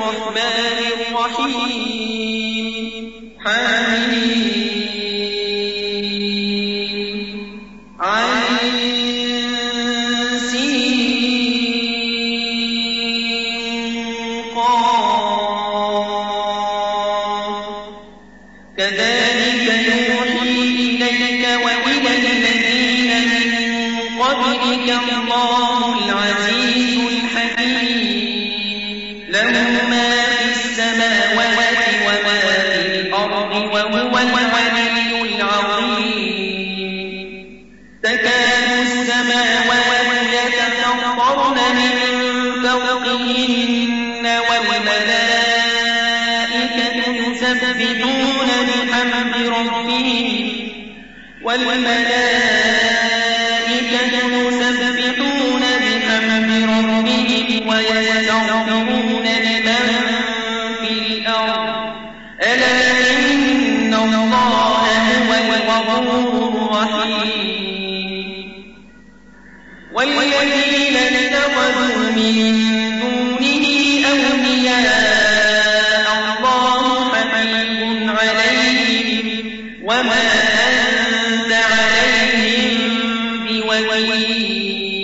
الرحمن الرحيم حميم عين سين قاف كذلك يوحي إليك وإلى الذين من قبلك الله العزيز الحكيم له ما في السماوات وما في الأرض وهو العلي العظيم تكاد السماوات يتفطرن من فوقهن والملائكة يسبحون بحمد ربهم ويستغفرون لمن في الأرض ألا إن الله هو الغفور الرحيم والذين اتخذوا من دونه أولياء الله حفيظ عليهم وما أنت عليهم بوكيل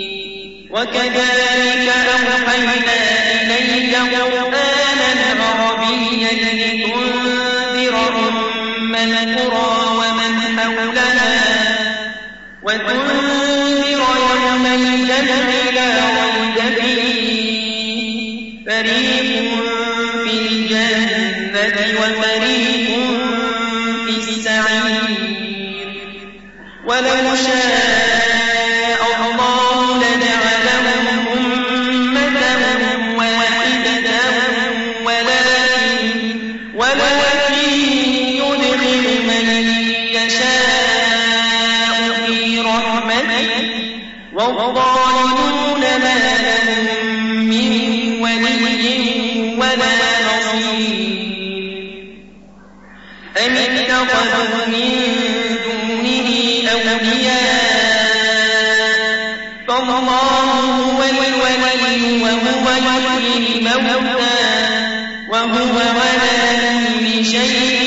وكذلك أوحينا إليك قرآنا عربيا لتنذر أم القرى ومن حولها وتنذر يوم الجمع لا ريب فيه فريق في الجنة وفريق في السعير ولو شاء الله لجعلهم أمة واحدة ولكن يدخل من يشاء في رحمته والظالمون ما لهم من ولي ولا نصير أم اتخذوا من دونه أولياء فالله هو الولي وهو يحيي الموتى وهو على كل شيء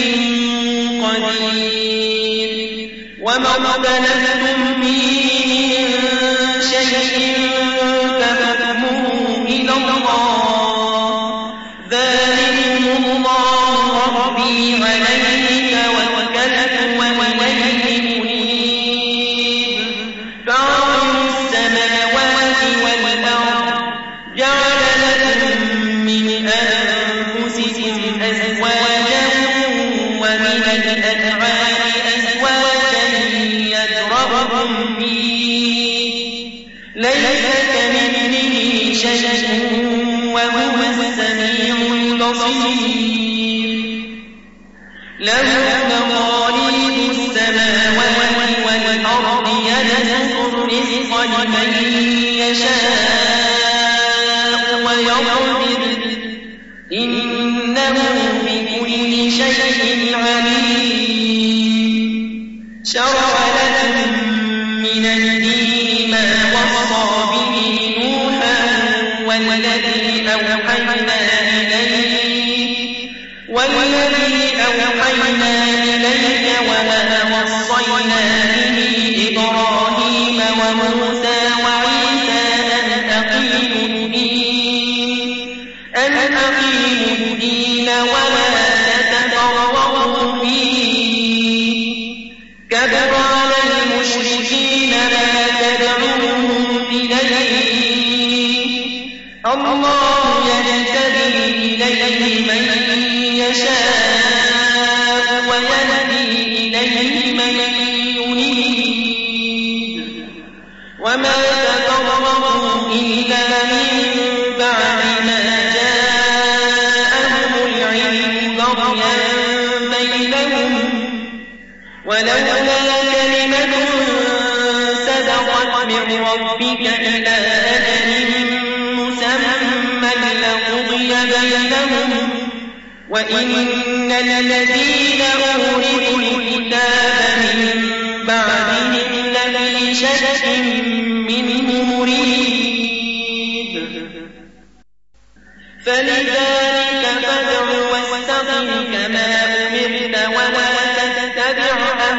قدير وما اختلفتم فيه من شيء فحكمه إلى الله ذلكم الله ربي عليه توكلت وإليه منيب فاطر السماوات والأرض جعل لكم من أنفسكم أزواجا ومن الأنعام أزواجا يذرأكم فيه ليس كمثله شيء وهو السميع البصير له مقاليد السماوات والأرض يبسط الرزق لمن يشاء ويقدر إنه بكل شيء عليم شرع لكم من الدين ما وصى به نوحا والذي أوحينا إليك وما وصينا به إبراهيم وموسى وعيسى أن أقيموا الدين ولا تتفرقوا فيه كبر على المشركين ما تدعوهم إليه الله يجتبي إليه من يشاء ويهدي إليه من ينيب وما تفرقوا إلا من بعد ما جاءهم العلم بغيا بينهم ولولا كلمة سبقت من ربك إلى أجل مسمى لقضي بينهم وإن الذين أورثوا الكتاب من بعدهم لفي شك منه مريب فلذلك فادع واستقم كما أمرت ولا تتبع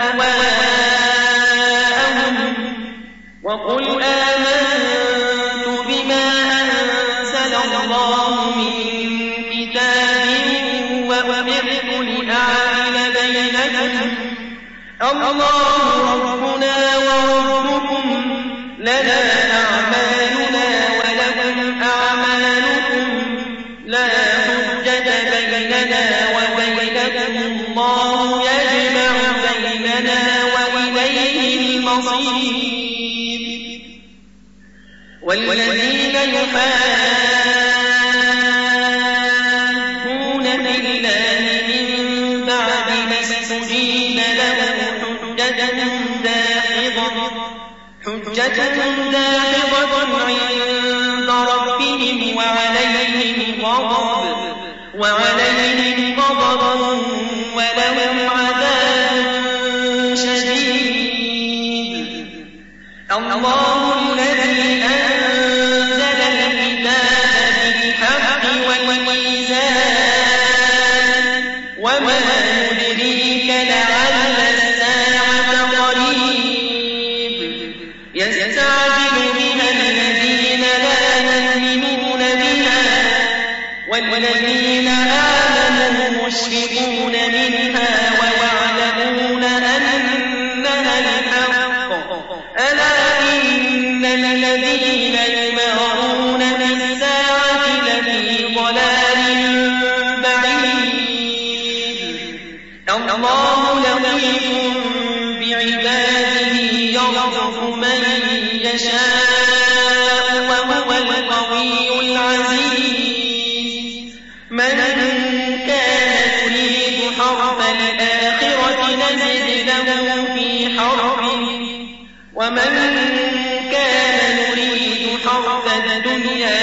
أهواءهم وقل آمنت بما أنزل الله من كتاب وأمرت لأعدل بينكم الله ربنا وربكم لنا أعمالنا ولكم أعمالكم لا حجة بيننا وبينكم الله يجمع بيننا وإليه المصير والذين يحادون في الله من بعد ما استجيب له حجة داحضة عند ربهم وعليهم غضب ولهم عذاب شديد الله الذي أنزل الكتاب بالحق والميزان وما يدريك لعل الساعة قريب يستعجل بها الذين لا يؤمنون بها والذين آمنوا مشفقون منها ويعلمون أنها الحق ألا إن الذين يمارون بالساعة لفي ضلال بعيد الله لطيف بعباده يرزق من يشاء وهو القوي العزيز من كان يريد حرث الآخرة نزد له في حرثه ومن كان يريد حرث الدنيا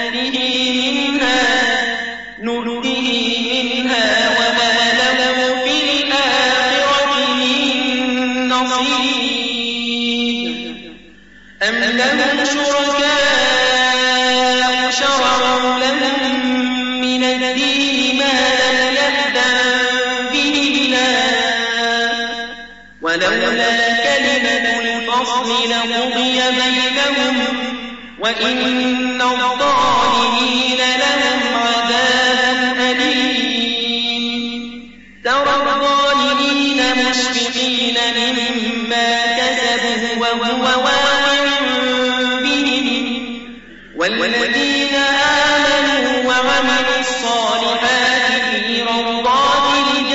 نؤته منها وما له في الآخرة من نصيب أم لهم شركاء شرعوا لهم من الدين ما لم يأذن به الله ولولا كلمة الفصل لقضي بينهم وإن الظالمين لهم عذاب أليم ترى الظالمين مشفقين مما كسبوا وهو واقع بهم والذين آمنوا وعملوا الصالحات في روضات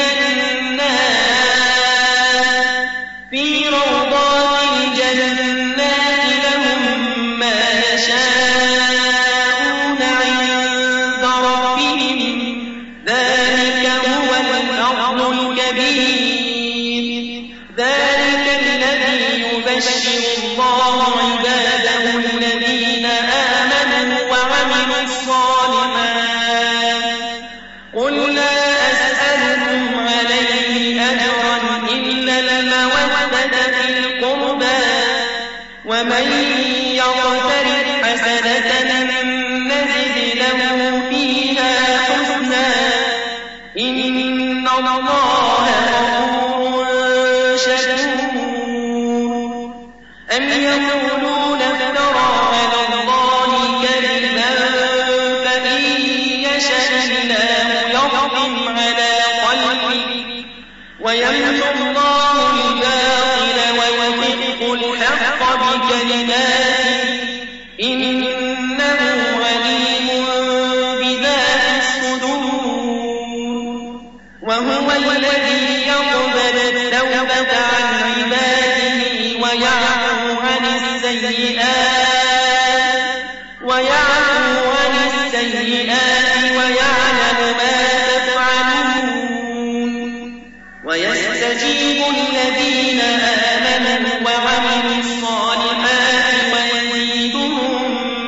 الجنات لهم ما يشاءون عند ربهم ذلك هو الفضل الكبير ذلك الذي يبشر الله عباده الذين آمنوا وعملوا الصالحات قل لا أسألكم عليه أجرا إلا المودة في القربى ومن يقترف حسنة نزد له فيها حسنا إن الله غفور شكور أم يقولون افترى على الله كذبا فإن يشأ الله يختم على قلبه ويمحو الله الباطل ويحق الحق بكلماته إنه عليم بذات الصدور وهو الذي يقبل التوبة عن عباده ويعفو عن السيئات ويعلم ما تفعلون ويستجيب الذين آمنوا وعملوا الصالحات ويزيدهم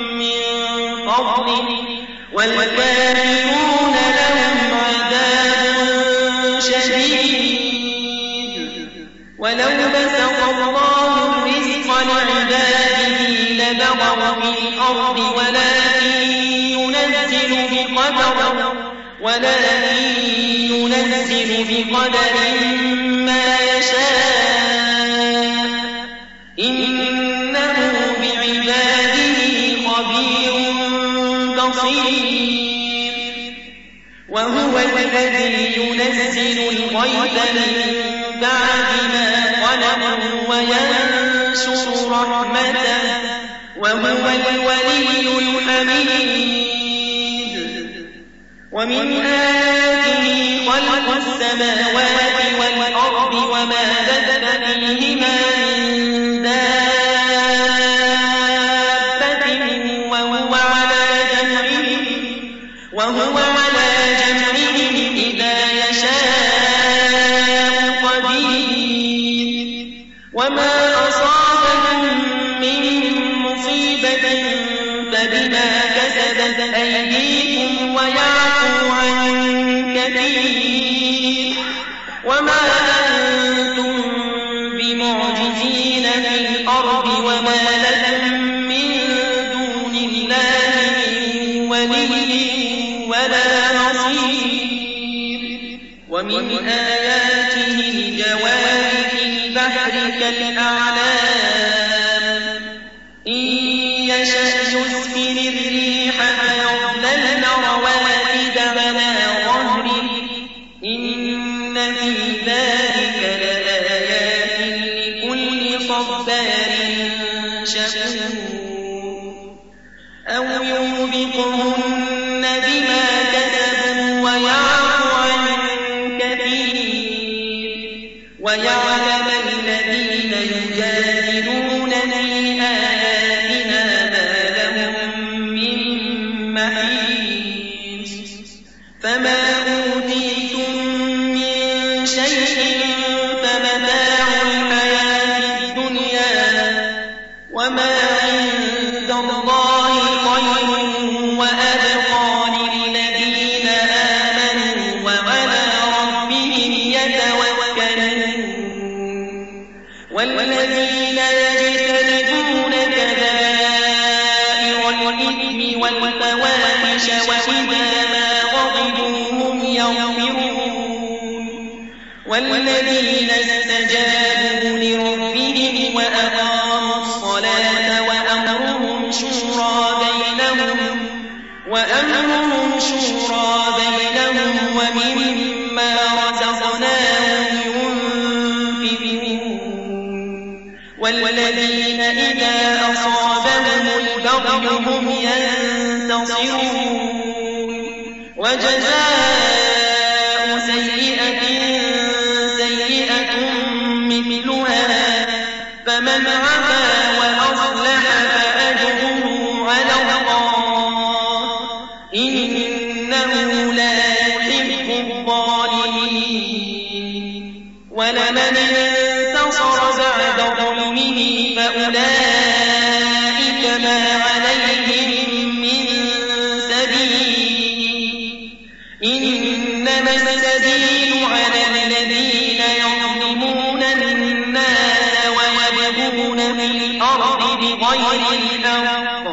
وقدر ولكن ينزل بقدر ما يشاء إنه بعباده خبير بصير وهو الذي ينزل الغيث من بعد ما قنطوا وينشر رحمته وهو الولي الحميد ومن آياته خلق السماوات والأرض وما بث فيهما من دابة وهو على جمعهم إذا يشاء قدير وما أصابكم من مصيبة فبما كسبت أيديكم ويعفو عن كثير وما أنتم بمعجزين في الأرض وما لكم من دون الله من ولي ولا نصير ومن آياته الجوار في البحر كالأعلام إن يشأ يسكن الريح فيظللن رواكد على ظهره إن في ذلك لآيات لكل صبار شكور أو يوبقهن بما كسبوا ويعفو عن كثير ويعلم الذين يجادلون في آياتنا ما لهم من محيص فما أوتيتم من شيء فمتاع الحياة الدنيا وما عند الله خير وأبقى للذين آمنوا وعلى ربهم يتوكلون والذين يجتنبون كبائر الإثم والفواحش وإذا ما غضبوا هم يغفرون والذين استجابوا لربهم وأقاموا الصلاة وأمرهم شورى بينهم ومما رزقناهم ينفقون والذين إذا أصابهم البغي هم ينتصرون وجزاء سيئة مثلها فمن عفا وأصلح فأجره على الله إنه لا يحب الظالمين ولمن انتصر بعد ظلمه فأولئك ما عليهم من سبيل إنما السبيل على الذين يظلمون الناس ويبغون في الأرض بغير الحق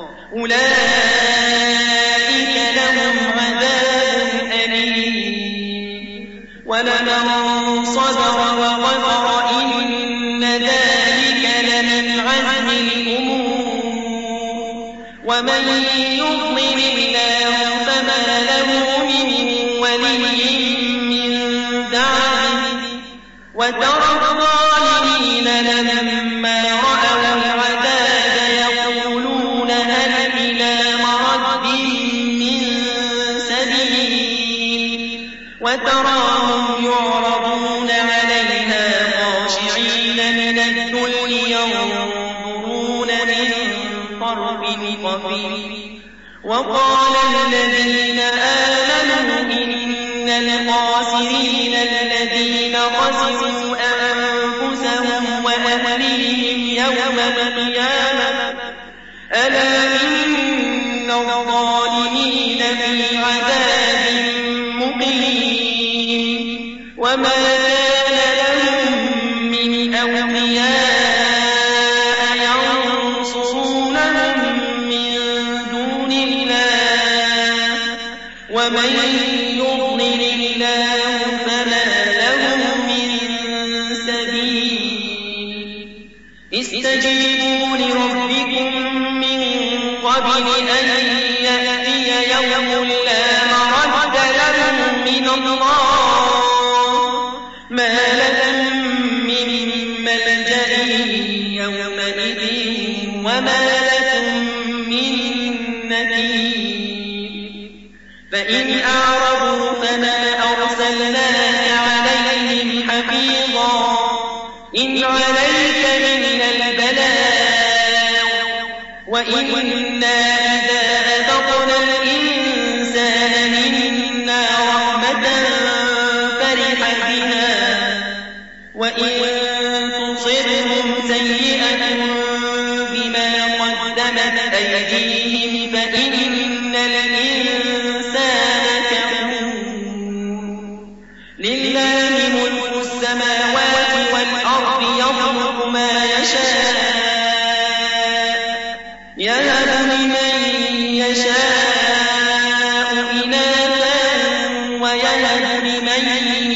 أولئك لهم عذاب أليم ولمن صبر وغفر إن ذلك لمن عزم الأمور ومن يضلل الله فما له من ولي من بعده وترى الظالمين لما رأوا العذاب يقولون هل إلى مرد من سبيل وتراهم يعرضون عليها خاشعين من الذل ينظرون من طرف خفي وقال الذين آمنوا إن الخاسرين الذين خسروا أنفسهم وأهليهم يوم القيامة ألا إن الظالمين في عذاب مقيم وما كان لهم من أولياء ينصرونهم من دون الله وما ومن يضلل الله فما له من سبيل استجيبوا لربكم من قبل أن يأتي يوم لا مرد له من الله ما لكم من ملجأ يومئذ وما لكم من نكير فإن أعرضوا فما أرسلناك عليهم حفيظا إن عليك إلا البلاغ وإنا إذا أذقنا الإنسان منا رحمة فرح بها وإن تصبهم سيئة بما قدمت أيديهم فإن الإنسان كفور لله ملك السماوات والأرض يخلق ما يشاء يهب لمن يشاء إناثا ويهب لمن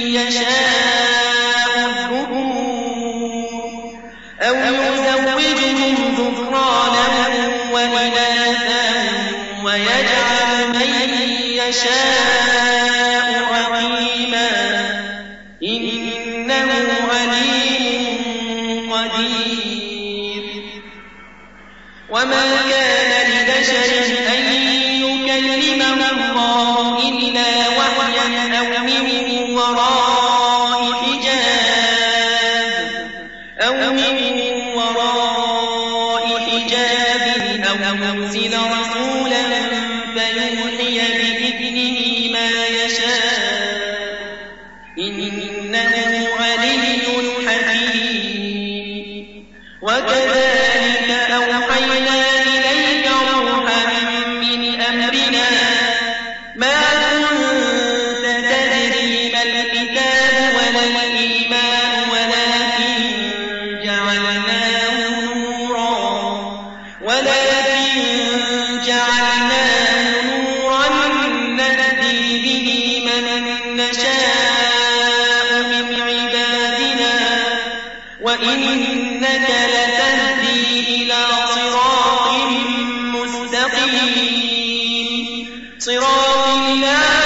يشاء الذكور أو يزوجهم ذكرانا وإناثا ويجعل من يشاء عقيما إنه عليم قدير وما كان لبشر أن يكلمه الله إلا وحيا أو من وراء حجاب أو يرسل رسولا فيوحي بإذنه ما يشاء إنه علي حكيم وكذلك أوحينا إليك روحا من أمرنا ما كنت تدري ما الكتاب ولا الإيمان ولكن جعلناه نورا نهدي به من نشاء من عبادنا وإنك لتهدي إلى صراط مستقيم صراط الله